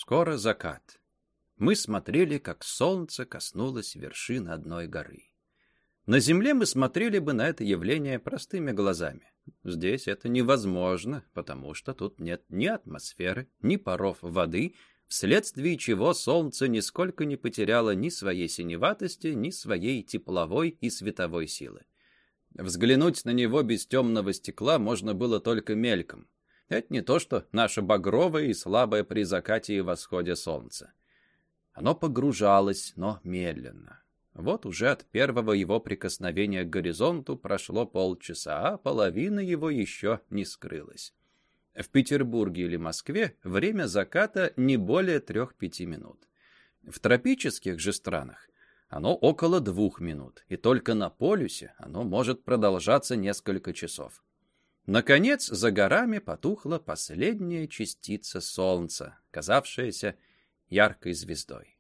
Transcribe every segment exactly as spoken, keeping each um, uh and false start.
Скоро закат. Мы смотрели, как солнце коснулось вершины одной горы. На земле мы смотрели бы на это явление простыми глазами. Здесь это невозможно, потому что тут нет ни атмосферы, ни паров воды, вследствие чего солнце нисколько не потеряло ни своей синеватости, ни своей тепловой и световой силы. Взглянуть на него без темного стекла можно было только мельком. Это не то, что наше багровое и слабое при закате и восходе солнца. Оно погружалось, но медленно. Вот уже от первого его прикосновения к горизонту прошло полчаса, а половина его еще не скрылась. В Петербурге или Москве время заката не более трех-пяти минут. В тропических же странах оно около двух минут, и только на полюсе оно может продолжаться несколько часов. Наконец, за горами потухла последняя частица солнца, казавшаяся яркой звездой.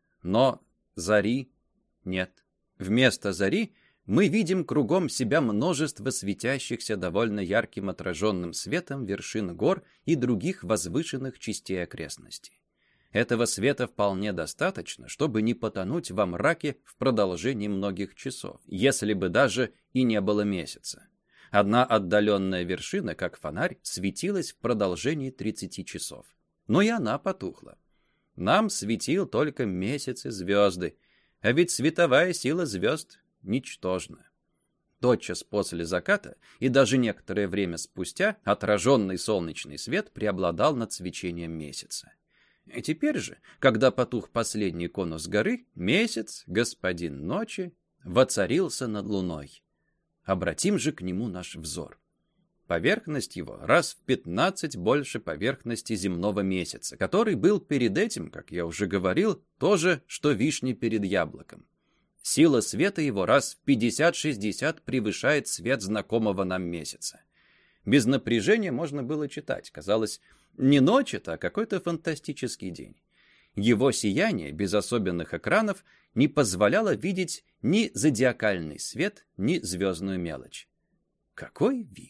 Но зари нет. Вместо зари мы видим кругом себя множество светящихся довольно ярким отраженным светом вершин гор и других возвышенных частей окрестностей. Этого света вполне достаточно, чтобы не потонуть во мраке в продолжении многих часов, если бы даже и не было месяца. Одна отдаленная вершина, как фонарь, светилась в продолжении тридцати часов. Но и она потухла. Нам светил только месяц и звезды, а ведь световая сила звезд ничтожна. Тотчас после заката и даже некоторое время спустя отраженный солнечный свет преобладал над свечением месяца. И теперь же, когда потух последний конус горы, месяц, господин ночи, воцарился над луной. Обратим же к нему наш взор. Поверхность его раз в пятнадцать больше поверхности земного месяца, который был перед этим, как я уже говорил, то же, что вишня перед яблоком. Сила света его раз в пятьдесят-шестьдесят превышает свет знакомого нам месяца. Без напряжения можно было читать. Казалось, не ночь это, а какой-то фантастический день. Его сияние, без особенных экранов, не позволяло видеть ни зодиакальный свет, ни звездную мелочь. Какой вид!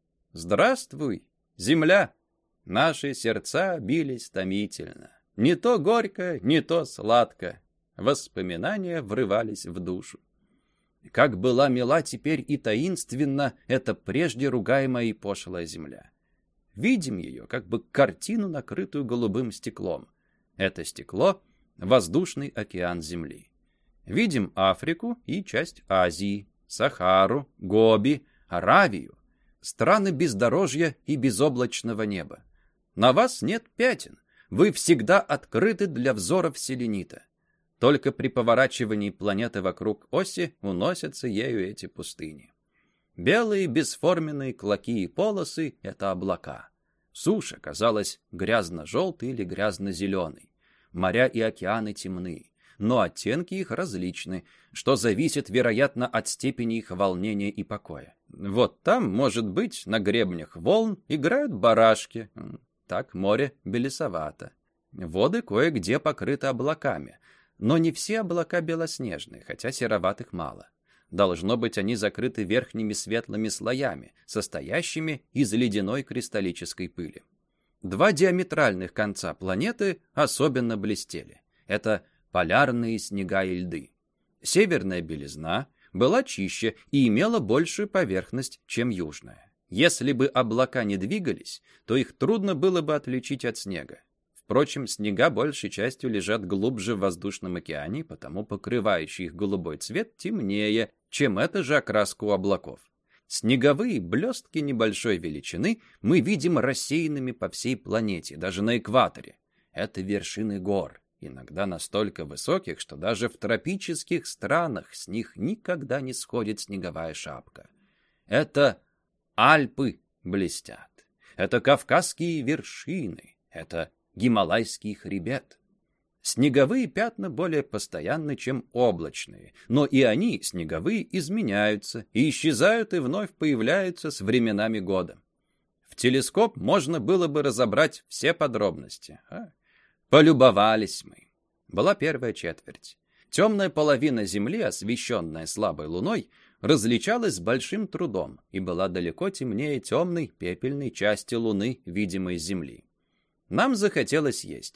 Здравствуй, земля! Наши сердца бились томительно. Не то горько, не то сладко. Воспоминания врывались в душу. Как была мила теперь и таинственна эта прежде ругаемая и пошлая земля. Видим ее, как бы картину, накрытую голубым стеклом. Это стекло — воздушный океан Земли. Видим Африку и часть Азии, Сахару, Гоби, Аравию, страны бездорожья и безоблачного неба. На вас нет пятен, вы всегда открыты для взоров селенита. Только при поворачивании планеты вокруг оси уносятся ею эти пустыни. Белые бесформенные клоки и полосы — это облака. Суша казалась грязно-желтой или грязно-зеленой. Моря и океаны темны, но оттенки их различны, что зависит, вероятно, от степени их волнения и покоя. Вот там, может быть, на гребнях волн играют барашки. Так море белесовато. Воды кое-где покрыты облаками, но не все облака белоснежные, хотя сероватых мало. Должно быть, они закрыты верхними светлыми слоями, состоящими из ледяной кристаллической пыли. Два диаметральных конца планеты особенно блестели. Это полярные снега и льды. Северная белизна была чище и имела большую поверхность, чем южная. Если бы облака не двигались, то их трудно было бы отличить от снега. Впрочем, снега большей частью лежат глубже в воздушном океане, потому покрывающий их голубой цвет темнее, чем эта же окраска у облаков. Снеговые блестки небольшой величины мы видим рассеянными по всей планете, даже на экваторе. Это вершины гор, иногда настолько высоких, что даже в тропических странах с них никогда не сходит снеговая шапка. Это Альпы блестят, это Кавказские вершины, это Гималайский хребет. Снеговые пятна более постоянны, чем облачные, но и они, снеговые, изменяются и исчезают и вновь появляются с временами года. В телескоп можно было бы разобрать все подробности. А? Полюбовались мы. Была первая четверть. Темная половина Земли, освещенная слабой луной, различалась с большим трудом и была далеко темнее темной пепельной части Луны, видимой с Земли. Нам захотелось есть.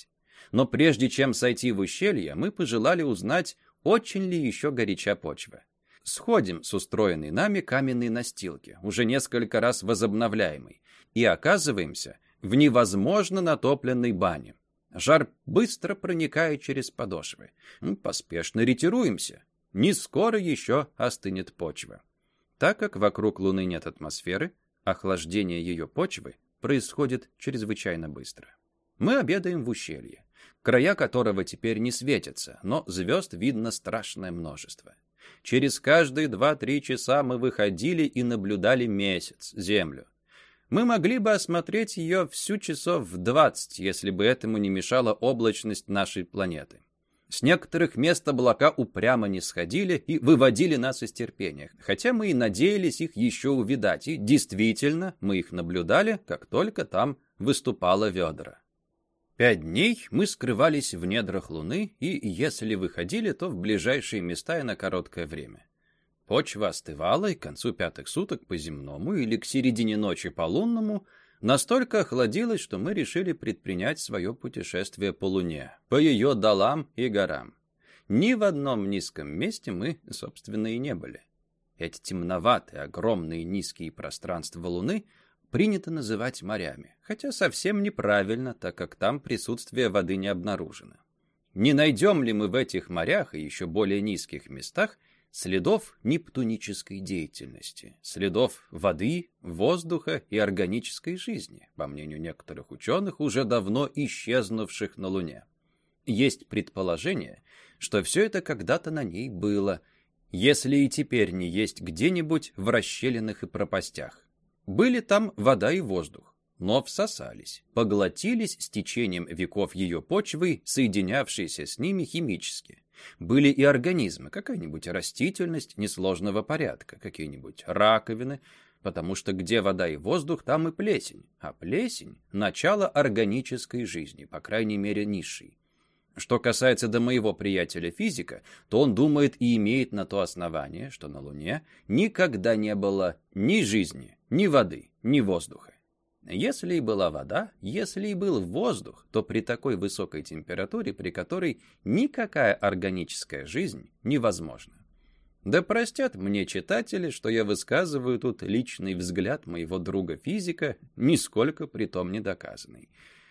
Но прежде чем сойти в ущелье, мы пожелали узнать, очень ли еще горяча почва. Сходим с устроенной нами каменной настилки, уже несколько раз возобновляемой, и оказываемся в невозможно натопленной бане. Жар быстро проникает через подошвы. Поспешно ретируемся. Не скоро еще остынет почва. Так как вокруг Луны нет атмосферы, охлаждение ее почвы происходит чрезвычайно быстро. Мы обедаем в ущелье, края которого теперь не светятся, но звезд видно страшное множество. Через каждые два-три часа мы выходили и наблюдали месяц, Землю. Мы могли бы осмотреть ее всю часов в двадцать, если бы этому не мешала облачность нашей планеты. С некоторых мест облака упрямо не сходили и выводили нас из терпения, хотя мы и надеялись их еще увидать, и действительно мы их наблюдали, как только там выступало ведра. Пять дней мы скрывались в недрах Луны, и если выходили, то в ближайшие места и на короткое время. Почва остывала, и к концу пятых суток по земному или к середине ночи по лунному настолько охладилась, что мы решили предпринять свое путешествие по Луне, по ее долам и горам. Ни в одном низком месте мы, собственно, и не были. Эти темноватые, огромные низкие пространства Луны принято называть морями, хотя совсем неправильно, так как там присутствие воды не обнаружено. Не найдем ли мы в этих морях и еще более низких местах следов нептунической деятельности, следов воды, воздуха и органической жизни, по мнению некоторых ученых, уже давно исчезнувших на Луне? Есть предположение, что все это когда-то на ней было, если и теперь не есть где-нибудь в расщелинах и пропастях. Были там вода и воздух, но всосались, поглотились с течением веков ее почвы, соединявшиеся с ними химически. Были и организмы, какая-нибудь растительность несложного порядка, какие-нибудь раковины, потому что где вода и воздух, там и плесень, а плесень – начало органической жизни, по крайней мере низшей. Что касается до моего приятеля-физика, то он думает и имеет на то основание, что на Луне никогда не было ни жизни, ни воды, ни воздуха. Если и была вода, если и был воздух, то при такой высокой температуре, при которой никакая органическая жизнь невозможна. Да простят мне читатели, что я высказываю тут личный взгляд моего друга-физика, нисколько притом не доказанный.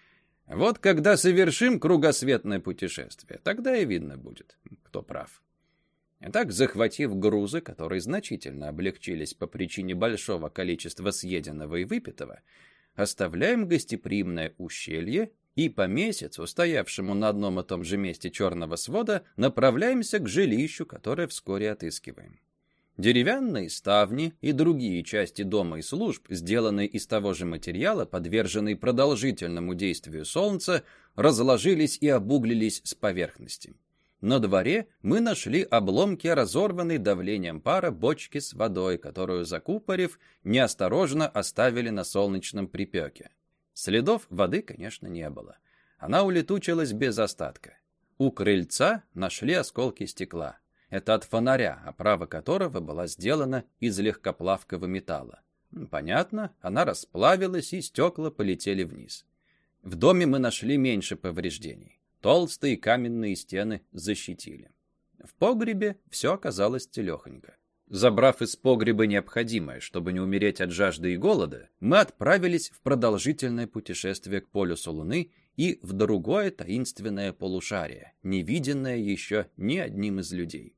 Вот когда совершим кругосветное путешествие, тогда и видно будет, кто прав. Итак, захватив грузы, которые значительно облегчились по причине большого количества съеденного и выпитого, оставляем гостеприимное ущелье и по месяцу, стоявшему на одном и том же месте черного свода, направляемся к жилищу, которое вскоре отыскиваем. Деревянные ставни и другие части дома и служб, сделанные из того же материала, подверженные продолжительному действию солнца, разложились и обуглились с поверхности. На дворе мы нашли обломки разорванной давлением пара бочки с водой, которую, закупорив, неосторожно оставили на солнечном припеке. Следов воды, конечно, не было. Она улетучилась без остатка. У крыльца нашли осколки стекла. Это от фонаря, оправа которого была сделана из легкоплавкого металла. Понятно, она расплавилась, и стекла полетели вниз. В доме мы нашли меньше повреждений. Толстые каменные стены защитили. В погребе все оказалось целехонько. Забрав из погреба необходимое, чтобы не умереть от жажды и голода, мы отправились в продолжительное путешествие к полюсу Луны и в другое таинственное полушарие, не виденное еще ни одним из людей.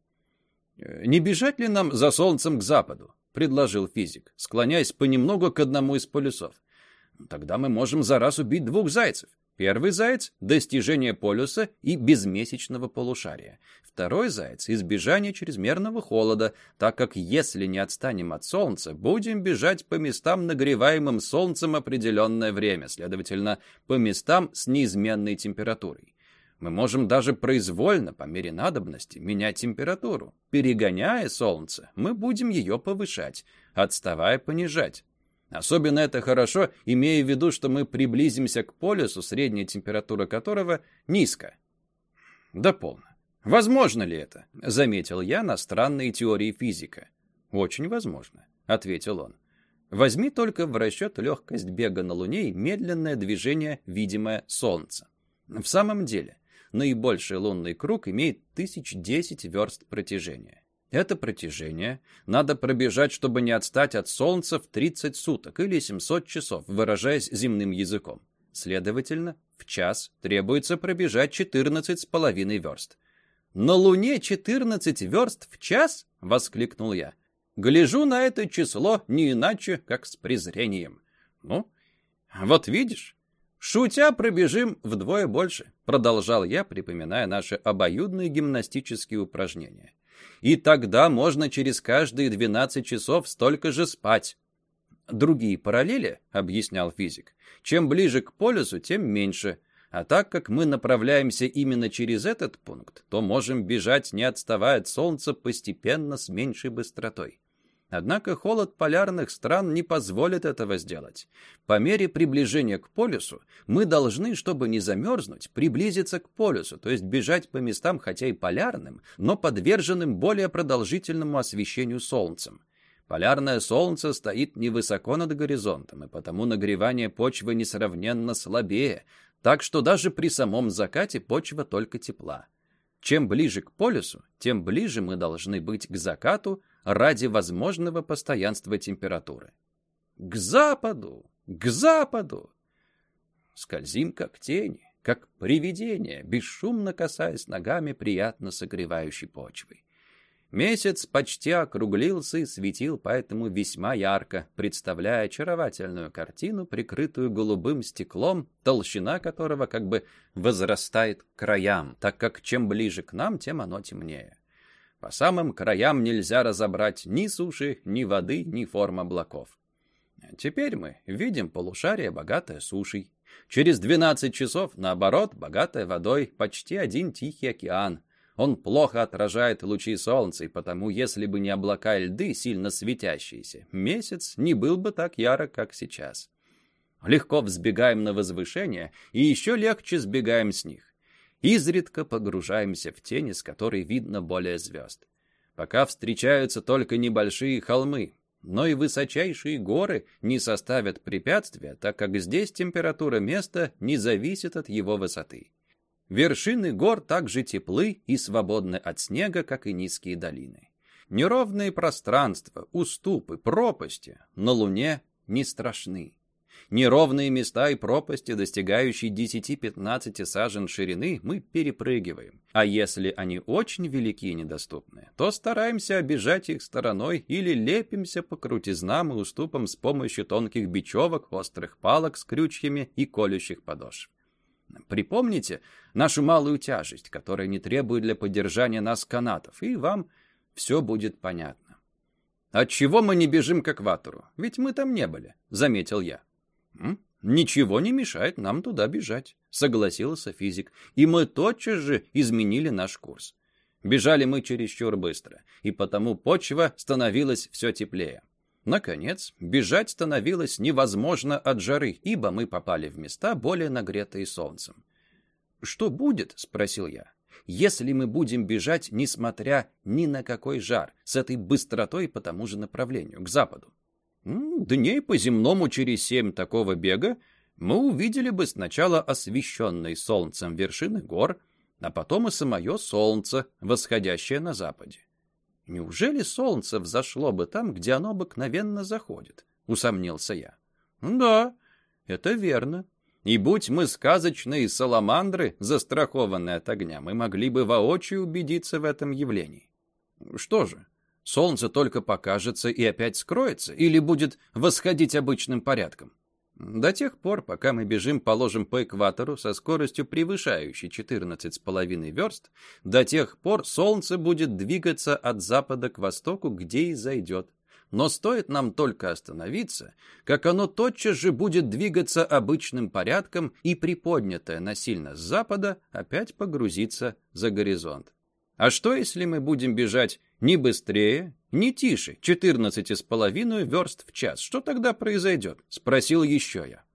«Не бежать ли нам за Солнцем к западу?» — предложил физик, склоняясь понемногу к одному из полюсов. «Тогда мы можем за раз убить двух зайцев. Первый заяц – достижение полюса и безмесячного полушария. Второй заяц – избежание чрезмерного холода, так как если не отстанем от Солнца, будем бежать по местам, нагреваемым Солнцем определенное время, следовательно, по местам с неизменной температурой. Мы можем даже произвольно, по мере надобности, менять температуру. Перегоняя Солнце, мы будем ее повышать, отставая понижать. Особенно это хорошо, имея в виду, что мы приблизимся к полюсу, средняя температура которого низко. Да полно. Возможно ли это? Заметил я на странные теории физика. Очень возможно, ответил он. Возьми только в расчет легкость бега на Луне и медленное движение, видимое Солнца. В самом деле, наибольший лунный круг имеет тысяч десять верст протяжения. Это протяжение надо пробежать, чтобы не отстать от Солнца в тридцать суток или семьсот часов, выражаясь земным языком. Следовательно, в час требуется пробежать четырнадцать с половиной верст. «На Луне четырнадцать верст в час?» — воскликнул я. «Гляжу на это число не иначе, как с презрением». «Ну, вот видишь, шутя пробежим вдвое больше», — продолжал я, припоминая наши обоюдные гимнастические упражнения. «И тогда можно через каждые двенадцать часов столько же спать». «Другие параллели, — объяснял физик, — чем ближе к полюсу, тем меньше. А так как мы направляемся именно через этот пункт, то можем бежать, не отставая от Солнца, постепенно с меньшей быстротой. Однако холод полярных стран не позволит этого сделать. По мере приближения к полюсу мы должны, чтобы не замерзнуть, приблизиться к полюсу, то есть бежать по местам, хотя и полярным, но подверженным более продолжительному освещению Солнцем. Полярное Солнце стоит невысоко над горизонтом, и потому нагревание почвы несравненно слабее, так что даже при самом закате почва только тепла. Чем ближе к полюсу, тем ближе мы должны быть к закату ради возможного постоянства температуры. К западу! К западу! Скользим, как тени, как привидения, бесшумно касаясь ногами приятно согревающей почвы. Месяц почти округлился и светил поэтому весьма ярко, представляя очаровательную картину, прикрытую голубым стеклом, толщина которого как бы возрастает к краям, так как чем ближе к нам, тем оно темнее. По самым краям нельзя разобрать ни суши, ни воды, ни форм облаков. Теперь мы видим полушарие, богатое сушей. Через двенадцать часов, наоборот, богатое водой, почти один Тихий океан. Он плохо отражает лучи солнца, и потому, если бы не облака и льды, сильно светящиеся, месяц не был бы так ярок, как сейчас. Легко взбегаем на возвышение, и еще легче сбегаем с них. Изредка погружаемся в тени, с которой видно более звезд. Пока встречаются только небольшие холмы, но и высочайшие горы не составят препятствия, так как здесь температура места не зависит от его высоты. Вершины гор так же теплы и свободны от снега, как и низкие долины. Неровные пространства, уступы, пропасти на Луне не страшны. Неровные места и пропасти, достигающие десяти-пятнадцати сажен ширины, мы перепрыгиваем. А если они очень велики и недоступны, то стараемся обижать их стороной или лепимся по крутизнам и уступам с помощью тонких бечевок, острых палок с крючьями и колющих подошв. Припомните нашу малую тяжесть, которая не требует для поддержания нас канатов, и вам все будет понятно. «Отчего мы не бежим к экватору? Ведь мы там не были», — заметил я. «М? Ничего не мешает нам туда бежать», — согласился физик, и мы тотчас же изменили наш курс. Бежали мы чересчур быстро, и потому почва становилась все теплее. Наконец, бежать становилось невозможно от жары, ибо мы попали в места, более нагретые солнцем. «Что будет?» — спросил я. «Если мы будем бежать, несмотря ни на какой жар, с этой быстротой по тому же направлению, к западу?» «Дней по земному через семь такого бега мы увидели бы сначала освещенные солнцем вершины гор, а потом и самое солнце, восходящее на западе. Неужели солнце взошло бы там, где оно обыкновенно заходит?» — усомнился я. «Да, это верно. И будь мы сказочные саламандры, застрахованные от огня, мы могли бы воочию убедиться в этом явлении. Что же, солнце только покажется и опять скроется, или будет восходить обычным порядком? До тех пор, пока мы бежим, положим, по экватору со скоростью превышающей четырнадцать с половиной верст, до тех пор солнце будет двигаться от запада к востоку, где и зайдет. Но стоит нам только остановиться, как оно тотчас же будет двигаться обычным порядком и, приподнятое насильно с запада, опять погрузиться за горизонт. А что, если мы будем бежать ни быстрее, ни тише четырнадцати с половиной верст в час? Что тогда произойдет? Спросил еще я.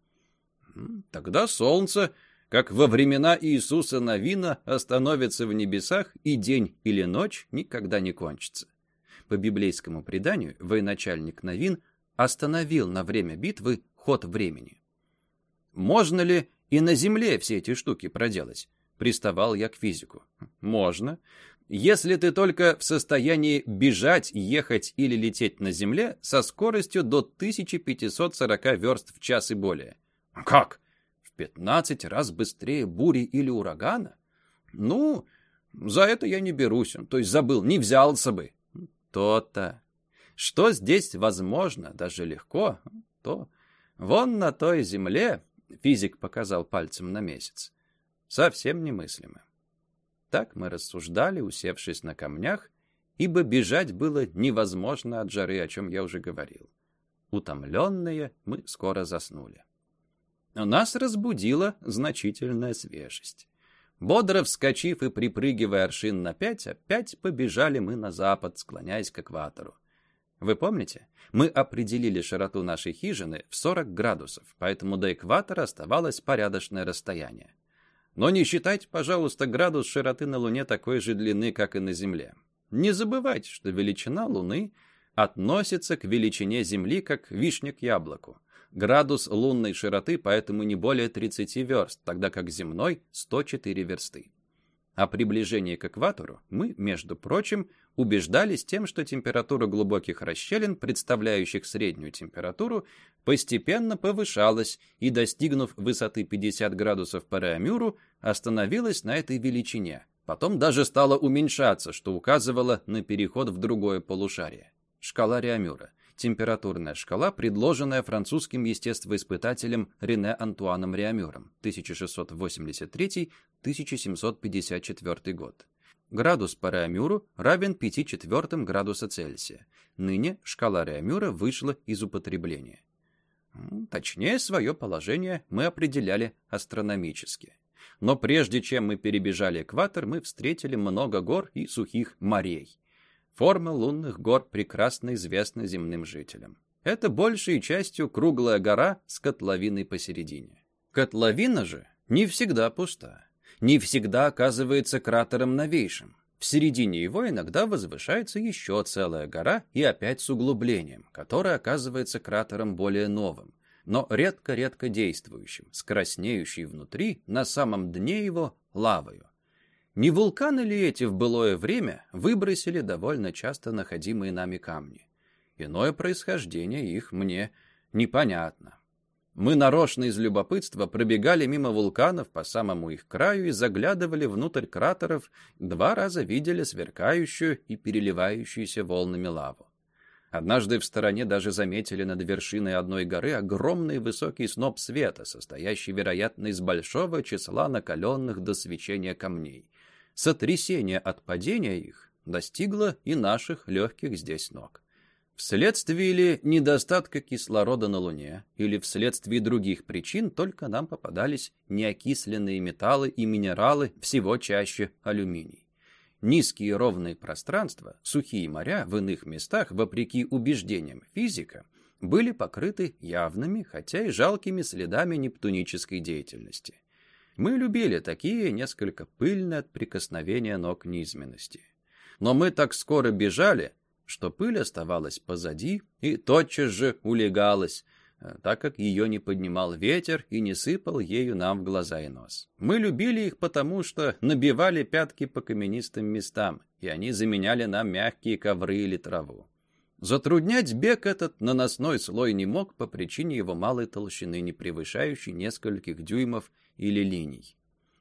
Тогда солнце, как во времена Иисуса Навина, остановится в небесах, и день или ночь никогда не кончится. По библейскому преданию, военачальник Навин остановил на время битвы ход времени. Можно ли и на Земле все эти штуки проделать? Приставал я к физику. Можно. Если ты только в состоянии бежать, ехать или лететь на Земле со скоростью до тысячи пятисот сорока верст в час и более. Как? В пятнадцать раз быстрее бури или урагана? Ну, за это я не берусь, то есть забыл, не взялся бы. То-то. Что здесь возможно, даже легко, то вон на той Земле, физик показал пальцем на месяц, совсем немыслимо. Так мы рассуждали, усевшись на камнях, ибо бежать было невозможно от жары, о чем я уже говорил. Утомленные, мы скоро заснули. Нас разбудила значительная свежесть. Бодро вскочив и припрыгивая аршин на пять, опять побежали мы на запад, склоняясь к экватору. Вы помните, мы определили широту нашей хижины в сорок градусов, поэтому до экватора оставалось порядочное расстояние. Но не считайте, пожалуйста, градус широты на Луне такой же длины, как и на Земле. Не забывайте, что величина Луны относится к величине Земли, как вишня к яблоку. Градус лунной широты поэтому не более тридцати верст, тогда как земной — сто четыре версты. О приближении к экватору мы, между прочим, убеждались тем, что температура глубоких расщелин, представляющих среднюю температуру, постепенно повышалась и, достигнув высоты пятьдесят градусов по Реамюру, остановилась на этой величине. Потом даже стала уменьшаться, что указывало на переход в другое полушарие. Шкала Реамюра. Температурная шкала, предложенная французским естествоиспытателем Рене Антуаном Реамюром, тысяча шестьсот восемьдесят третий — тысяча семьсот пятьдесят четвёртый год. Градус по Реамюру равен пяти четвертым градуса Цельсия. Ныне шкала Реамюра вышла из употребления. Точнее, свое положение мы определяли астрономически. Но прежде чем мы перебежали экватор, мы встретили много гор и сухих морей. Форма лунных гор прекрасно известна земным жителям. Это большей частью круглая гора с котловиной посередине. Котловина же не всегда пуста, не всегда оказывается кратером новейшим. В середине его иногда возвышается еще целая гора и опять с углублением, которое оказывается кратером более новым, но редко-редко действующим, с краснеющей внутри, на самом дне его, лавою. Не вулканы ли эти в былое время выбросили довольно часто находимые нами камни? Иное происхождение их мне непонятно. Мы нарочно из любопытства пробегали мимо вулканов по самому их краю и заглядывали внутрь кратеров, два раза видели сверкающую и переливающуюся волнами лаву. Однажды в стороне даже заметили над вершиной одной горы огромный высокий сноп света, состоящий, вероятно, из большого числа накаленных до свечения камней. Сотрясение от падения их достигло и наших легких здесь ног. Вследствие ли недостатка кислорода на Луне или вследствие других причин только нам попадались неокисленные металлы и минералы, всего чаще алюминий. Низкие ровные пространства, сухие моря в иных местах, вопреки убеждениям физика, были покрыты явными, хотя и жалкими следами нептунической деятельности. Мы любили такие несколько пыльные от прикосновения ног низменности. Но мы так скоро бежали, что пыль оставалась позади и тотчас же улегалась, так как ее не поднимал ветер и не сыпал ею нам в глаза и нос. Мы любили их потому, что набивали пятки по каменистым местам, и они заменяли нам мягкие ковры или траву. Затруднять бег этот наносной слой не мог по причине его малой толщины, не превышающей нескольких дюймов или линий.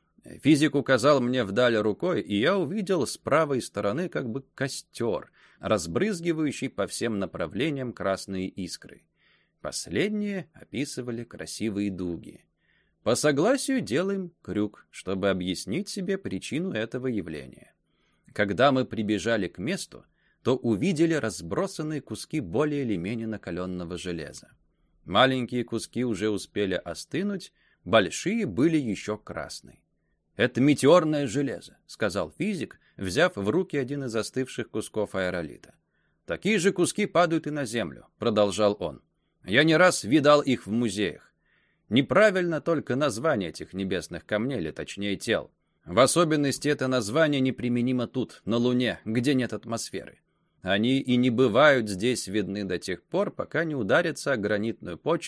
Физик указал мне вдаль рукой, и я увидел с правой стороны как бы костер, разбрызгивающий по всем направлениям красные искры. Последние описывали красивые дуги. По согласию делаем крюк, чтобы объяснить себе причину этого явления. Когда мы прибежали к месту, то увидели разбросанные куски более или менее накаленного железа. Маленькие куски уже успели остынуть, большие были еще красные. «Это метеорное железо», — сказал физик, взяв в руки один из остывших кусков аэролита. «Такие же куски падают и на Землю», — продолжал он. «Я не раз видал их в музеях. Неправильно только название этих небесных камней, или точнее тел. В особенности это название неприменимо тут, на Луне, где нет атмосферы. Они и не бывают здесь видны до тех пор, пока не ударятся о гранитную почву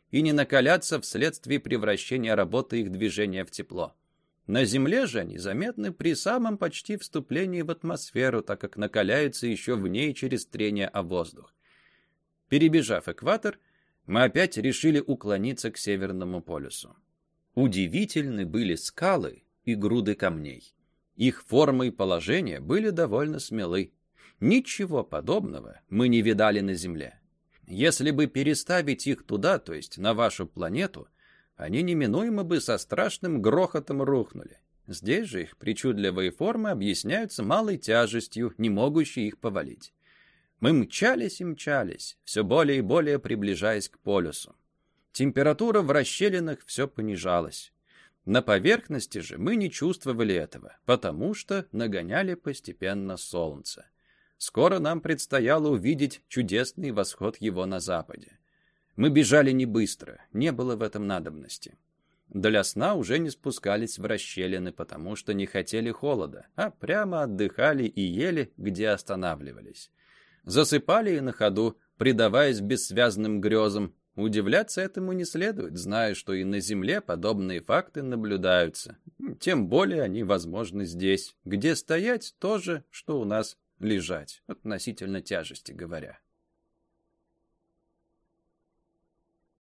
и не накаляться вследствие превращения работы их движения в тепло. На Земле же они заметны при самом почти вступлении в атмосферу, так как накаляются еще в ней через трение о воздух. Перебежав экватор, мы опять решили уклониться к Северному полюсу. Удивительны были скалы и груды камней. Их формы и положение были довольно смелы. Ничего подобного мы не видали на Земле. Если бы переставить их туда, то есть на вашу планету, они неминуемо бы со страшным грохотом рухнули. Здесь же их причудливые формы объясняются малой тяжестью, не могущей их повалить. Мы мчались и мчались, все более и более приближаясь к полюсу. Температура в расщелинах все понижалась. На поверхности же мы не чувствовали этого, потому что нагоняли постепенно солнце. Скоро нам предстояло увидеть чудесный восход его на западе. Мы бежали не быстро, не было в этом надобности. Для сна уже не спускались в расщелины, потому что не хотели холода, а прямо отдыхали и ели, где останавливались. Засыпали и на ходу, предаваясь бессвязным грезам. Удивляться этому не следует, зная, что и на Земле подобные факты наблюдаются. Тем более они возможны здесь, где стоять то же, что у нас лежать, относительно тяжести говоря.